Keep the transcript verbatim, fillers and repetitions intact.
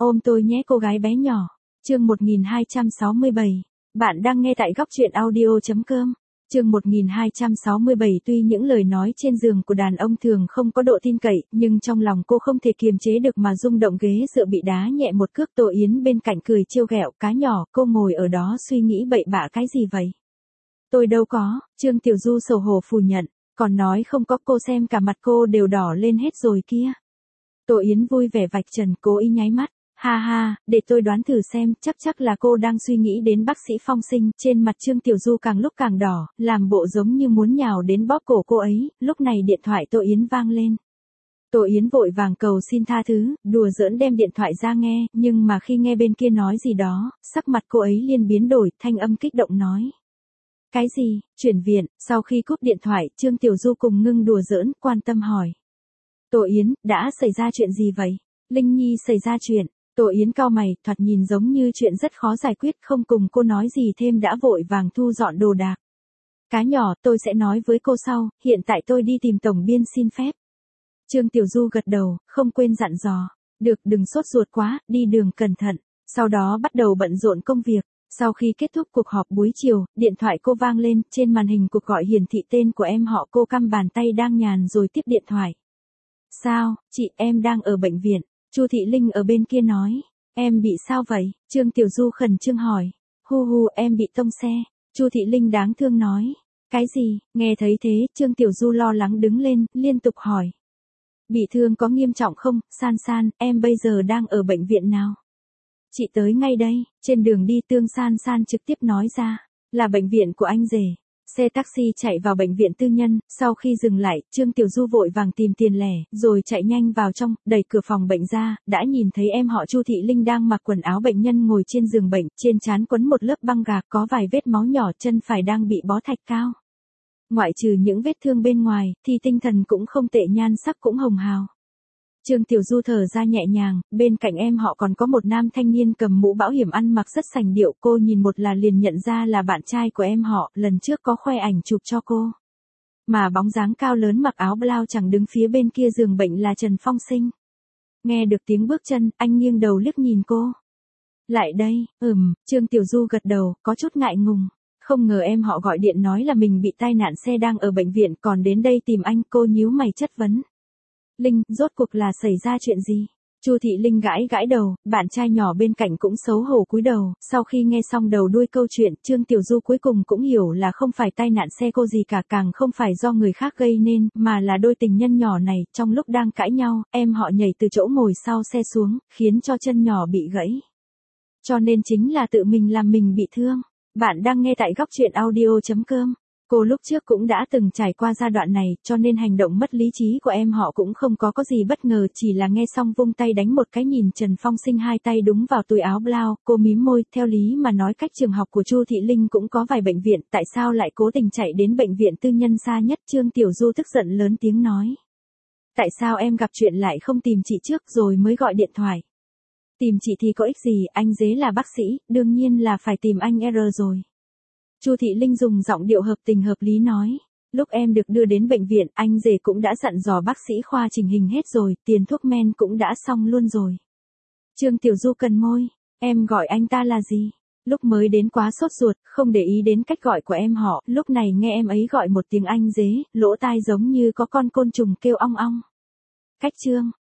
Ôm tôi nhé cô gái bé nhỏ. Chương một nghìn hai trăm sáu mươi bảy. Bạn đang nghe tại góc truyện audio.com. Chương một nghìn hai trăm sáu mươi bảy. Tuy những lời nói trên giường của đàn ông thường không có độ tin cậy, nhưng trong lòng cô không thể kiềm chế được mà rung động, ghế dựa bị đá nhẹ một cước. Tô Yến bên cạnh cười trêu ghẹo, cá nhỏ, cô ngồi ở đó suy nghĩ bậy bạ cái gì vậy? Tôi đâu có, Trương Tiểu Du xấu hổ phủ nhận, còn nói không có, cô xem cả mặt cô đều đỏ lên hết rồi kia. Tô Yến vui vẻ vạch trần, cố ý nháy mắt. Ha ha, để tôi đoán thử xem, chắc chắc là cô đang suy nghĩ đến bác sĩ Phong Sinh. Trên mặt Trương Tiểu Du càng lúc càng đỏ, làm bộ giống như muốn nhào đến bóp cổ cô ấy. Lúc này điện thoại Tô Yến vang lên. Tô Yến vội vàng cầu xin tha thứ, đùa giỡn đem điện thoại ra nghe, nhưng mà khi nghe bên kia nói gì đó, sắc mặt cô ấy liền biến đổi, thanh âm kích động nói. Cái gì, chuyển viện? Sau khi cúp điện thoại, Trương Tiểu Du cùng ngưng đùa giỡn, quan tâm hỏi. Tô Yến, đã xảy ra chuyện gì vậy? Linh Nhi xảy ra chuyện. Tô Yến cau mày, thoạt nhìn giống như chuyện rất khó giải quyết, không cùng cô nói gì thêm đã vội vàng thu dọn đồ đạc. Cá nhỏ, tôi sẽ nói với cô sau, hiện tại tôi đi tìm tổng biên xin phép. Trương Tiểu Du gật đầu, không quên dặn dò. Được, đừng sốt ruột quá, đi đường cẩn thận. Sau đó bắt đầu bận rộn công việc. Sau khi kết thúc cuộc họp buổi chiều, điện thoại cô vang lên, trên màn hình cuộc gọi hiển thị tên của em họ. Cô căm bàn tay đang nhàn rồi tiếp điện thoại. Sao, chị, em đang ở bệnh viện. Chu Thị Linh ở bên kia nói. Em bị sao vậy? Trương Tiểu Du khẩn trương hỏi. Hu hu, em bị tông xe. Chu Thị Linh đáng thương nói. Cái gì? Nghe thấy thế, Trương Tiểu Du lo lắng đứng lên, liên tục hỏi. Bị thương có nghiêm trọng không? San San, em bây giờ đang ở bệnh viện nào? Chị tới ngay đây. Trên đường đi, Tương San San trực tiếp nói ra. Là bệnh viện của anh rể. Xe taxi chạy vào bệnh viện tư nhân, sau khi dừng lại, Trương Tiểu Du vội vàng tìm tiền lẻ, rồi chạy nhanh vào trong, đẩy cửa phòng bệnh ra, đã nhìn thấy em họ Chu Thị Linh đang mặc quần áo bệnh nhân ngồi trên giường bệnh, trên trán quấn một lớp băng gạc, có vài vết máu nhỏ, chân phải đang bị bó thạch cao. Ngoại trừ những vết thương bên ngoài, thì tinh thần cũng không tệ, nhan sắc cũng hồng hào. Trương Tiểu Du thở ra nhẹ nhàng, bên cạnh em họ còn có một nam thanh niên cầm mũ bảo hiểm ăn mặc rất sành điệu, cô nhìn một là liền nhận ra là bạn trai của em họ, lần trước có khoe ảnh chụp cho cô. Mà bóng dáng cao lớn mặc áo blau chẳng đứng phía bên kia giường bệnh là Trần Phong Sinh. Nghe được tiếng bước chân, anh nghiêng đầu liếc nhìn cô. Lại đây, ừm, Trương Tiểu Du gật đầu, có chút ngại ngùng. Không ngờ em họ gọi điện nói là mình bị tai nạn xe đang ở bệnh viện, còn đến đây tìm anh. Cô nhíu mày chất vấn. Linh, rốt cuộc là xảy ra chuyện gì? Chu Thị Linh gãi gãi đầu, bạn trai nhỏ bên cạnh cũng xấu hổ cúi đầu. Sau khi nghe xong đầu đuôi câu chuyện, Trương Tiểu Du cuối cùng cũng hiểu là không phải tai nạn xe cô gì cả, càng không phải do người khác gây nên, mà là đôi tình nhân nhỏ này, trong lúc đang cãi nhau, em họ nhảy từ chỗ ngồi sau xe xuống, khiến cho chân nhỏ bị gãy. Cho nên chính là tự mình làm mình bị thương. Bạn đang nghe tại góc truyện audio.com. Cô lúc trước cũng đã từng trải qua giai đoạn này, cho nên hành động mất lý trí của em họ cũng không có có gì bất ngờ, chỉ là nghe xong vung tay đánh một cái, nhìn Trần Phong Sinh hai tay đúng vào túi áo blau, cô mím môi, theo lý mà nói cách trường học của Chu Thị Linh cũng có vài bệnh viện, tại sao lại cố tình chạy đến bệnh viện tư nhân xa nhất? Trương Tiểu Du tức giận lớn tiếng nói. Tại sao em gặp chuyện lại không tìm chị trước rồi mới gọi điện thoại? Tìm chị thì có ích gì, anh dế là bác sĩ, đương nhiên là phải tìm anh R rồi. Chu Thị Linh dùng giọng điệu hợp tình hợp lý nói. Lúc em được đưa đến bệnh viện, anh rể cũng đã dặn dò bác sĩ khoa chỉnh hình hết rồi, tiền thuốc men cũng đã xong luôn rồi. Trương Tiểu Du cần môi. Em gọi anh ta là gì? Lúc mới đến quá sốt ruột, không để ý đến cách gọi của em họ, lúc này nghe em ấy gọi một tiếng anh dế, lỗ tai giống như có con côn trùng kêu ong ong. Cách Trương,